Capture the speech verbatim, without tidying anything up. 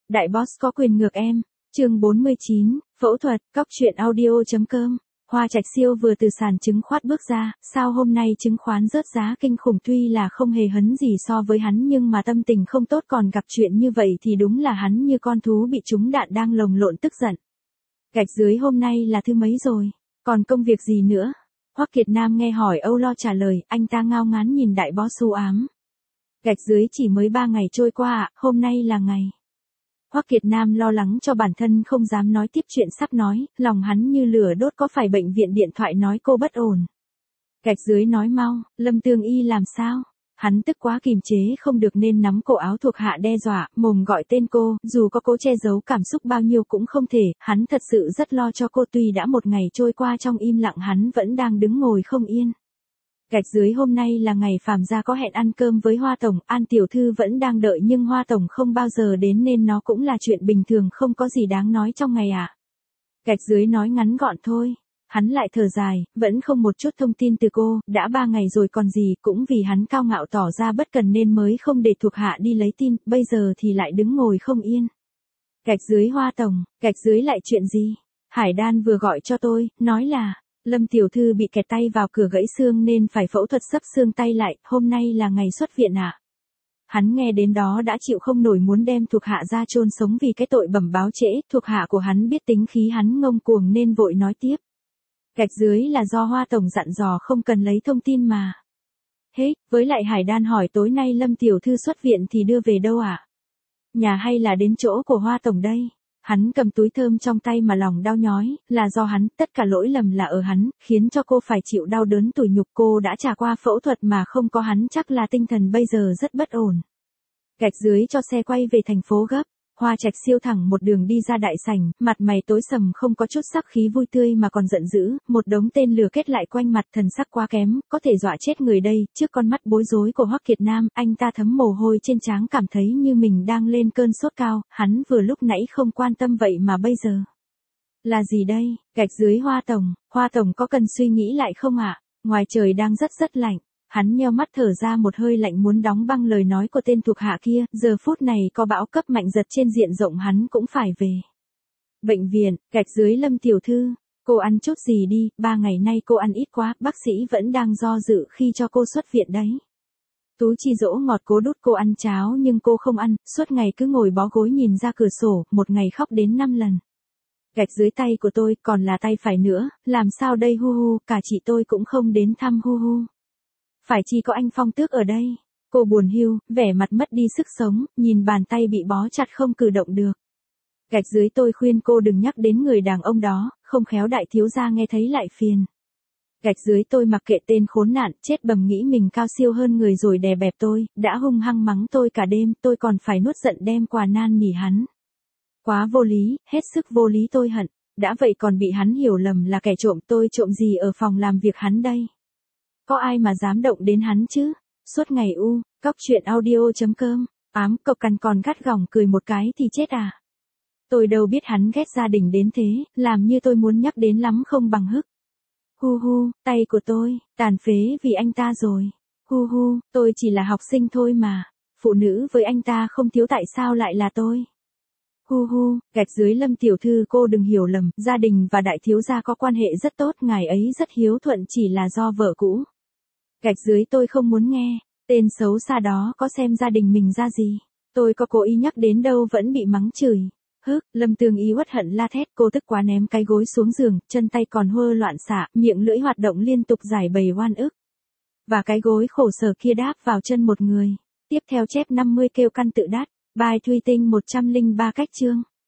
Đại boss có quyền ngược em. Chương bốn mươi chín, phẫu thuật, cóc truyện audio.com. Hoa Trạch Siêu vừa từ sàn chứng khoán bước ra, sao hôm nay chứng khoán rớt giá kinh khủng, tuy là không hề hấn gì so với hắn nhưng mà tâm tình không tốt, còn gặp chuyện như vậy thì đúng là hắn như con thú bị trúng đạn đang lồng lộn tức giận. Gạch dưới hôm nay là thứ mấy rồi? Còn công việc gì nữa? Hoắc Kiệt Nam nghe hỏi âu lo trả lời, anh ta ngao ngán nhìn đại boss u ám. Gạch dưới chỉ mới ba ngày trôi qua ạ, hôm nay là ngày. Hoắc Kiệt Nam lo lắng cho bản thân không dám nói tiếp chuyện sắp nói, lòng hắn như lửa đốt, có phải bệnh viện điện thoại nói cô bất ổn. Gạch dưới nói mau, Lâm Tương Y làm sao? Hắn tức quá kìm chế không được nên nắm cổ áo thuộc hạ đe dọa, mồm gọi tên cô, dù có cố che giấu cảm xúc bao nhiêu cũng không thể, hắn thật sự rất lo cho cô, tuy đã một ngày trôi qua trong im lặng hắn vẫn đang đứng ngồi không yên. Gạch dưới hôm nay là ngày Phạm gia có hẹn ăn cơm với Hoa Tổng, An Tiểu Thư vẫn đang đợi nhưng Hoa Tổng không bao giờ đến nên nó cũng là chuyện bình thường, không có gì đáng nói trong ngày ạ. À. Gạch dưới nói ngắn gọn thôi. Hắn lại thở dài, vẫn không một chút thông tin từ cô, đã ba ngày rồi còn gì, cũng vì hắn cao ngạo tỏ ra bất cần nên mới không để thuộc hạ đi lấy tin, bây giờ thì lại đứng ngồi không yên. Gạch dưới Hoa Tổng, gạch dưới lại chuyện gì? Hải Đan vừa gọi cho tôi, nói là Lâm Tiểu Thư bị kẹt tay vào cửa gãy xương nên phải phẫu thuật sấp xương tay lại, hôm nay là ngày xuất viện ạ. À? Hắn nghe đến đó đã chịu không nổi, muốn đem thuộc hạ ra chôn sống vì cái tội bẩm báo trễ, thuộc hạ của hắn biết tính khí hắn ngông cuồng nên vội nói tiếp. Gạch dưới là do Hoa Tổng dặn dò không cần lấy thông tin mà. Hết, với lại Hải Đan hỏi tối nay Lâm Tiểu Thư xuất viện thì đưa về đâu ạ? À? Nhà hay là đến chỗ của Hoa Tổng đây? Hắn cầm túi thơm trong tay mà lòng đau nhói, là do hắn, tất cả lỗi lầm là ở hắn, khiến cho cô phải chịu đau đớn tủi nhục, cô đã trải qua phẫu thuật mà không có hắn chắc là tinh thần bây giờ rất bất ổn. Gạch dưới cho xe quay về thành phố gấp. Hoa Trạch Siêu thẳng một đường đi ra đại sảnh, mặt mày tối sầm không có chút sắc khí vui tươi mà còn giận dữ, một đống tên lửa kết lại quanh mặt, thần sắc quá kém, có thể dọa chết người đây. Trước con mắt bối rối của Hoắc Kiệt Nam, anh ta thấm mồ hôi trên trán, cảm thấy như mình đang lên cơn sốt cao, hắn vừa lúc nãy không quan tâm vậy mà bây giờ. Là gì đây? Gạch dưới Hoa Tổng, Hoa Tổng có cần suy nghĩ lại không ạ? À? Ngoài trời đang rất rất lạnh. Hắn nheo mắt thở ra một hơi lạnh muốn đóng băng lời nói của tên thuộc hạ kia, giờ phút này có bão cấp mạnh giật trên diện rộng hắn cũng phải về. Bệnh viện, gạch dưới Lâm Tiểu Thư, cô ăn chút gì đi, ba ngày nay cô ăn ít quá, bác sĩ vẫn đang do dự khi cho cô xuất viện đấy. Tú Chi dỗ ngọt cố đút cô ăn cháo nhưng cô không ăn, suốt ngày cứ ngồi bó gối nhìn ra cửa sổ, một ngày khóc đến năm lần. Gạch dưới tay của tôi, còn là tay phải nữa, làm sao đây hu hu, cả chị tôi cũng không đến thăm hu hu. Phải chi có anh Phong Tước ở đây. Cô buồn hiu, vẻ mặt mất đi sức sống, nhìn bàn tay bị bó chặt không cử động được. Gạch dưới tôi khuyên cô đừng nhắc đến người đàn ông đó, không khéo đại thiếu gia nghe thấy lại phiền. Gạch dưới tôi mặc kệ tên khốn nạn, chết bầm nghĩ mình cao siêu hơn người rồi đè bẹp tôi, đã hung hăng mắng tôi cả đêm, tôi còn phải nuốt giận đem quà nan nỉ hắn. Quá vô lý, hết sức vô lý, tôi hận. Đã vậy còn bị hắn hiểu lầm là kẻ trộm, tôi trộm gì ở phòng làm việc hắn đây? Có ai mà dám động đến hắn chứ? Suốt ngày u, cóc truyện audio.com, ám cộc cằn còn gắt gỏng cười một cái thì chết à. Tôi đâu biết hắn ghét gia đình đến thế, làm như tôi muốn nhắc đến lắm không bằng hức. Hu hu, tay của tôi, tàn phế vì anh ta rồi. Hu hu, tôi chỉ là học sinh thôi mà. Phụ nữ với anh ta không thiếu tại sao lại là tôi. Hu hu, gạch dưới Lâm Tiểu Thư cô đừng hiểu lầm, gia đình và đại thiếu gia có quan hệ rất tốt, ngài ấy rất hiếu thuận, chỉ là do vợ cũ. Gạch dưới tôi không muốn nghe, tên xấu xa đó có xem gia đình mình ra gì, tôi có cố ý nhắc đến đâu vẫn bị mắng chửi. Hức, Lâm Tương Y uất hận la thét, cô tức quá ném cái gối xuống giường, chân tay còn hơ loạn xạ, miệng lưỡi hoạt động liên tục giải bày oan ức. Và cái gối khổ sở kia đáp vào chân một người. Tiếp theo chép năm mươi kêu căn tự đát, bài Thuy Tinh một trăm lẻ ba cách chương.